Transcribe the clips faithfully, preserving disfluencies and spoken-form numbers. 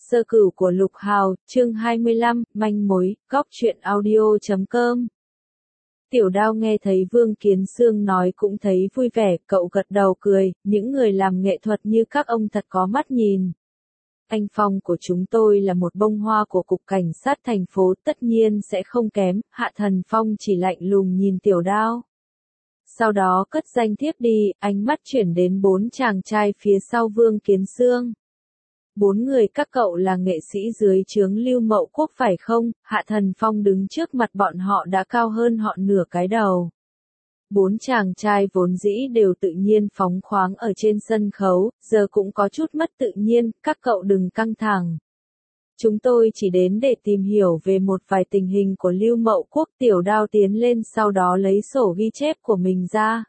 Sơ cửu của Lục Hào, chương hai mươi lăm, manh mối, góc truyện audio chấm com. Tiểu Đao nghe thấy Vương Kiến Xương nói cũng thấy vui vẻ, cậu gật đầu cười, những người làm nghệ thuật như các ông thật có mắt nhìn. Anh Phong của chúng tôi là một bông hoa của Cục Cảnh sát thành phố, tất nhiên sẽ không kém. Hạ Thần Phong chỉ lạnh lùng nhìn Tiểu Đao. Sau đó cất danh thiếp đi, ánh mắt chuyển đến bốn chàng trai phía sau Vương Kiến Xương. Bốn người các cậu là nghệ sĩ dưới trướng Lưu Mậu Quốc phải không? Hạ Thần Phong đứng trước mặt bọn họ đã cao hơn họ nửa cái đầu. Bốn chàng trai vốn dĩ đều tự nhiên phóng khoáng ở trên sân khấu, giờ cũng có chút mất tự nhiên, các cậu đừng căng thẳng. Chúng tôi chỉ đến để tìm hiểu về một vài tình hình của Lưu Mậu Quốc. Tiểu Đao tiến lên sau đó lấy sổ ghi chép của mình ra.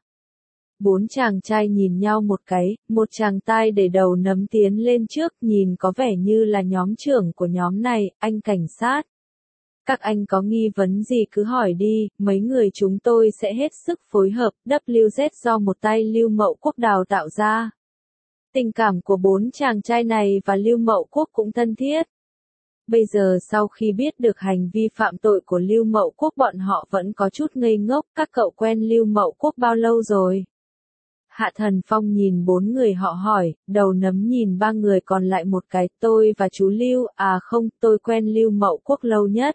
Bốn chàng trai nhìn nhau một cái, một chàng tai để đầu nấm tiến lên trước, nhìn có vẻ như là nhóm trưởng của nhóm này, anh cảnh sát. Các anh có nghi vấn gì cứ hỏi đi, mấy người chúng tôi sẽ hết sức phối hợp. W Z do một tay Lưu Mậu Quốc đào tạo ra. Tình cảm của bốn chàng trai này và Lưu Mậu Quốc cũng thân thiết. Bây giờ sau khi biết được hành vi phạm tội của Lưu Mậu Quốc bọn họ vẫn có chút ngây ngốc. Các cậu quen Lưu Mậu Quốc bao lâu rồi? Hạ Thần Phong nhìn bốn người họ hỏi, đầu nấm nhìn ba người còn lại một cái, tôi và chú Lưu, à không, tôi quen Lưu Mậu Quốc lâu nhất.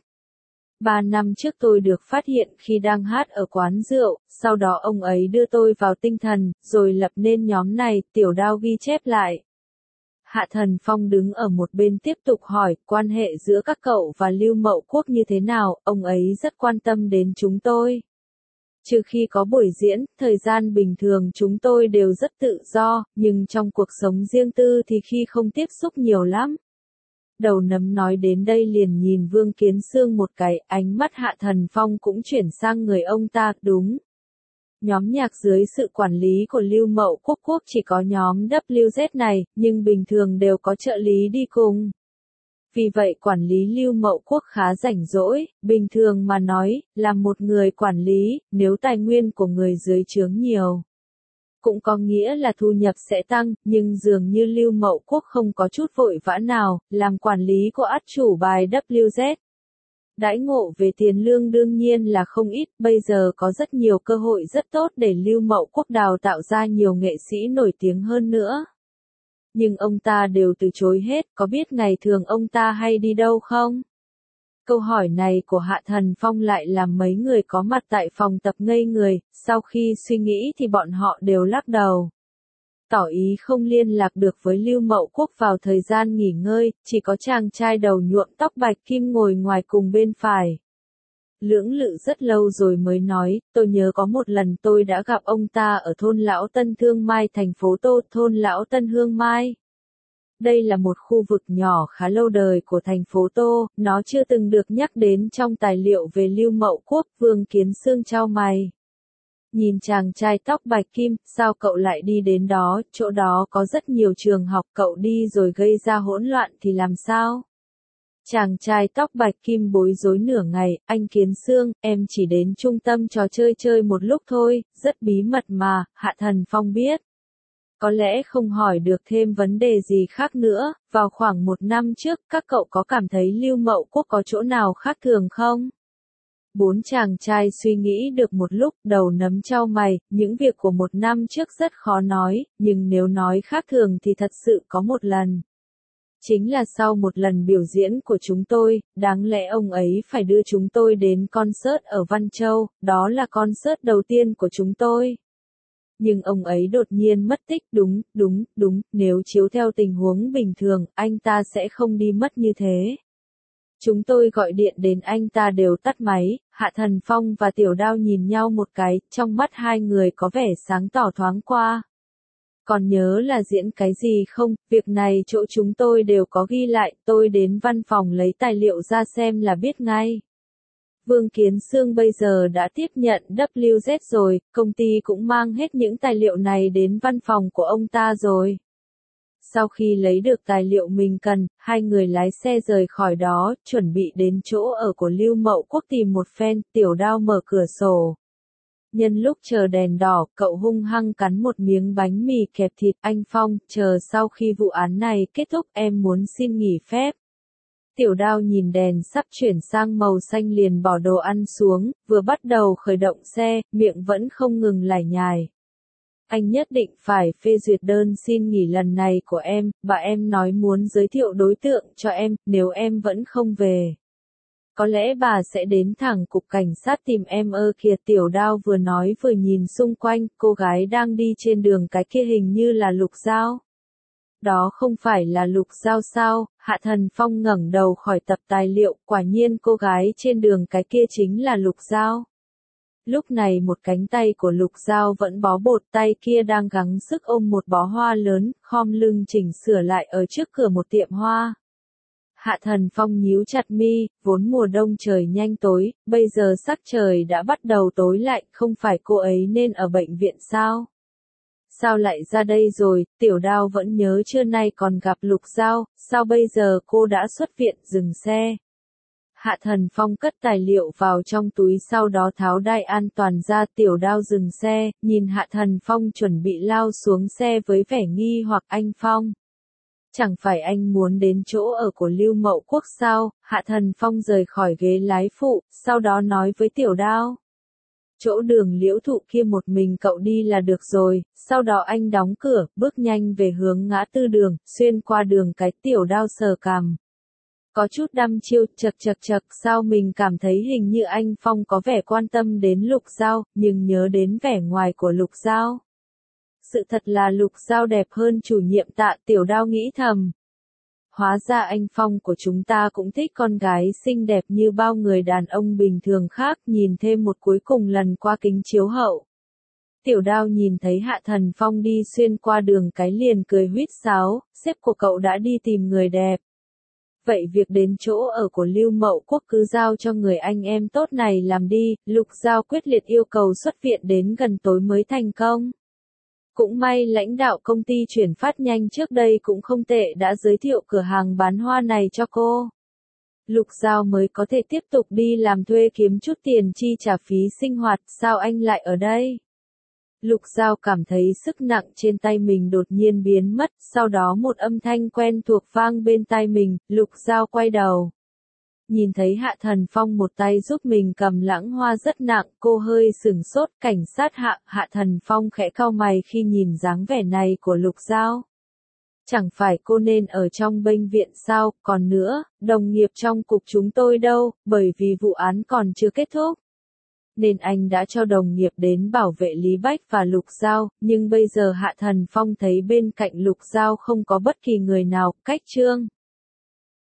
Ba năm trước tôi được phát hiện khi đang hát ở quán rượu, sau đó ông ấy đưa tôi vào tinh thần, rồi lập nên nhóm này. Tiểu Đao ghi chép lại. Hạ Thần Phong đứng ở một bên tiếp tục hỏi, quan hệ giữa các cậu và Lưu Mậu Quốc như thế nào, ông ấy rất quan tâm đến chúng tôi. Trừ khi có buổi diễn, thời gian bình thường chúng tôi đều rất tự do, nhưng trong cuộc sống riêng tư thì khi không tiếp xúc nhiều lắm. Đầu nấm nói đến đây liền nhìn Vương Kiến Xương một cái, ánh mắt Hạ Thần Phong cũng chuyển sang người ông ta, đúng. Nhóm nhạc dưới sự quản lý của Lưu Mậu Quốc Quốc chỉ có nhóm W Z này, nhưng bình thường đều có trợ lý đi cùng. Vì vậy quản lý Lưu Mậu Quốc khá rảnh rỗi, bình thường mà nói, là một người quản lý, nếu tài nguyên của người dưới trướng nhiều, cũng có nghĩa là thu nhập sẽ tăng, nhưng dường như Lưu Mậu Quốc không có chút vội vã nào, làm quản lý của át chủ bài W Z. Đãi ngộ về tiền lương đương nhiên là không ít, bây giờ có rất nhiều cơ hội rất tốt để Lưu Mậu Quốc đào tạo ra nhiều nghệ sĩ nổi tiếng hơn nữa. Nhưng ông ta đều từ chối hết, có biết ngày thường ông ta hay đi đâu không? Câu hỏi này của Hạ Thần Phong lại làm mấy người có mặt tại phòng tập ngây người, sau khi suy nghĩ thì bọn họ đều lắc đầu. Tỏ ý không liên lạc được với Lưu Mậu Quốc vào thời gian nghỉ ngơi, chỉ có chàng trai đầu nhuộm tóc bạch kim ngồi ngoài cùng bên phải. Lưỡng lự rất lâu rồi mới nói, tôi nhớ có một lần tôi đã gặp ông ta ở thôn Lão Tân Thương Mai thành phố Tô, thôn Lão Tân Hương Mai. Đây là một khu vực nhỏ khá lâu đời của thành phố Tô, nó chưa từng được nhắc đến trong tài liệu về Lưu Mậu Quốc. Vương Kiến Xương chau mày. Nhìn chàng trai tóc bạch kim, sao cậu lại đi đến đó, chỗ đó có rất nhiều trường học, cậu đi rồi gây ra hỗn loạn thì làm sao? Chàng trai tóc bạch kim bối rối nửa ngày, anh Kiến Xương, em chỉ đến trung tâm trò chơi chơi một lúc thôi, rất bí mật mà. Hạ Thần Phong biết. Có lẽ không hỏi được thêm vấn đề gì khác nữa, vào khoảng một năm trước, các cậu có cảm thấy Lưu Mậu Quốc có chỗ nào khác thường không? Bốn chàng trai suy nghĩ được một lúc, đầu nấm chau mày, những việc của một năm trước rất khó nói, nhưng nếu nói khác thường thì thật sự có một lần. Chính là sau một lần biểu diễn của chúng tôi, đáng lẽ ông ấy phải đưa chúng tôi đến concert ở Văn Châu, đó là concert đầu tiên của chúng tôi. Nhưng ông ấy đột nhiên mất tích, đúng, đúng, đúng, nếu chiếu theo tình huống bình thường, anh ta sẽ không đi mất như thế. Chúng tôi gọi điện đến anh ta đều tắt máy. Hạ Thần Phong và Tiểu Đao nhìn nhau một cái, trong mắt hai người có vẻ sáng tỏ thoáng qua. Còn nhớ là diễn cái gì không, việc này chỗ chúng tôi đều có ghi lại, tôi đến văn phòng lấy tài liệu ra xem là biết ngay. Vương Kiến Xương bây giờ đã tiếp nhận W Z rồi, công ty cũng mang hết những tài liệu này đến văn phòng của ông ta rồi. Sau khi lấy được tài liệu mình cần, hai người lái xe rời khỏi đó, chuẩn bị đến chỗ ở của Lưu Mậu Quốc tìm một phen. Tiểu Đao mở cửa sổ. Nhân lúc chờ đèn đỏ, cậu hung hăng cắn một miếng bánh mì kẹp thịt. Anh Phong, chờ sau khi vụ án này kết thúc em muốn xin nghỉ phép. Tiểu Đao nhìn đèn sắp chuyển sang màu xanh liền bỏ đồ ăn xuống, vừa bắt đầu khởi động xe, miệng vẫn không ngừng lải nhải. Anh nhất định phải phê duyệt đơn xin nghỉ lần này của em, bà em nói muốn giới thiệu đối tượng cho em, nếu em vẫn không về. Có lẽ bà sẽ đến thẳng cục cảnh sát tìm em ơ kìa. Tiểu Đao vừa nói vừa nhìn xung quanh, cô gái đang đi trên đường cái kia hình như là Lục Giao. Đó không phải là Lục Giao sao? Hạ Thần Phong ngẩng đầu khỏi tập tài liệu, quả nhiên cô gái trên đường cái kia chính là Lục Giao. Lúc này một cánh tay của Lục Giao vẫn bó bột, tay kia đang gắng sức ôm một bó hoa lớn, khom lưng chỉnh sửa lại ở trước cửa một tiệm hoa. Hạ Thần Phong nhíu chặt mi, vốn mùa đông trời nhanh tối, bây giờ sắc trời đã bắt đầu tối lại, không phải cô ấy nên ở bệnh viện sao? Sao lại ra đây rồi? Tiểu Đao vẫn nhớ trưa nay còn gặp Lục Giao, sao bây giờ cô đã xuất viện? Dừng xe. Hạ Thần Phong cất tài liệu vào trong túi, sau đó tháo đai an toàn ra. Tiểu Đao dừng xe, nhìn Hạ Thần Phong chuẩn bị lao xuống xe với vẻ nghi hoặc. Anh Phong, chẳng phải anh muốn đến chỗ ở của Lưu Mậu Quốc sao? Hạ Thần Phong rời khỏi ghế lái phụ, sau đó nói với Tiểu Đao. Chỗ đường Liễu Thụ kia một mình cậu đi là được rồi. Sau đó anh đóng cửa, bước nhanh về hướng ngã tư đường, xuyên qua đường cái. Tiểu Đao sờ cằm, có chút đăm chiêu, chật chật chật, sao mình cảm thấy hình như anh Phong có vẻ quan tâm đến Lục Giao, nhưng nhớ đến vẻ ngoài của Lục Giao. Sự thật là Lục Giao đẹp hơn chủ nhiệm Tạ. Tiểu Đao nghĩ thầm. Hóa ra anh Phong của chúng ta cũng thích con gái xinh đẹp như bao người đàn ông bình thường khác. Nhìn thêm một cuối cùng lần qua kính chiếu hậu. Tiểu Đao nhìn thấy Hạ Thần Phong đi xuyên qua đường cái liền cười huýt sáo, sếp của cậu đã đi tìm người đẹp. Vậy việc đến chỗ ở của Lưu Mậu Quốc cứ giao cho người anh em tốt này làm đi. Lục Giao quyết liệt yêu cầu xuất viện đến gần tối mới thành công. Cũng may lãnh đạo công ty chuyển phát nhanh trước đây cũng không tệ đã giới thiệu cửa hàng bán hoa này cho cô. Lục Giao mới có thể tiếp tục đi làm thuê kiếm chút tiền chi trả phí sinh hoạt. Sao anh lại ở đây? Lục Giao cảm thấy sức nặng trên tay mình đột nhiên biến mất, sau đó một âm thanh quen thuộc vang bên tai mình. Lục Giao quay đầu. Nhìn thấy Hạ Thần Phong một tay giúp mình cầm lãng hoa rất nặng, cô hơi sửng sốt. Cảnh sát Hạ. Hạ Thần Phong khẽ cau mày khi nhìn dáng vẻ này của Lục Giao. Chẳng phải cô nên ở trong bệnh viện sao? Còn nữa, đồng nghiệp trong cục chúng tôi đâu, bởi vì vụ án còn chưa kết thúc. Nên anh đã cho đồng nghiệp đến bảo vệ Lý Bách và Lục Giao, nhưng bây giờ Hạ Thần Phong thấy bên cạnh Lục Giao không có bất kỳ người nào. Cách Trương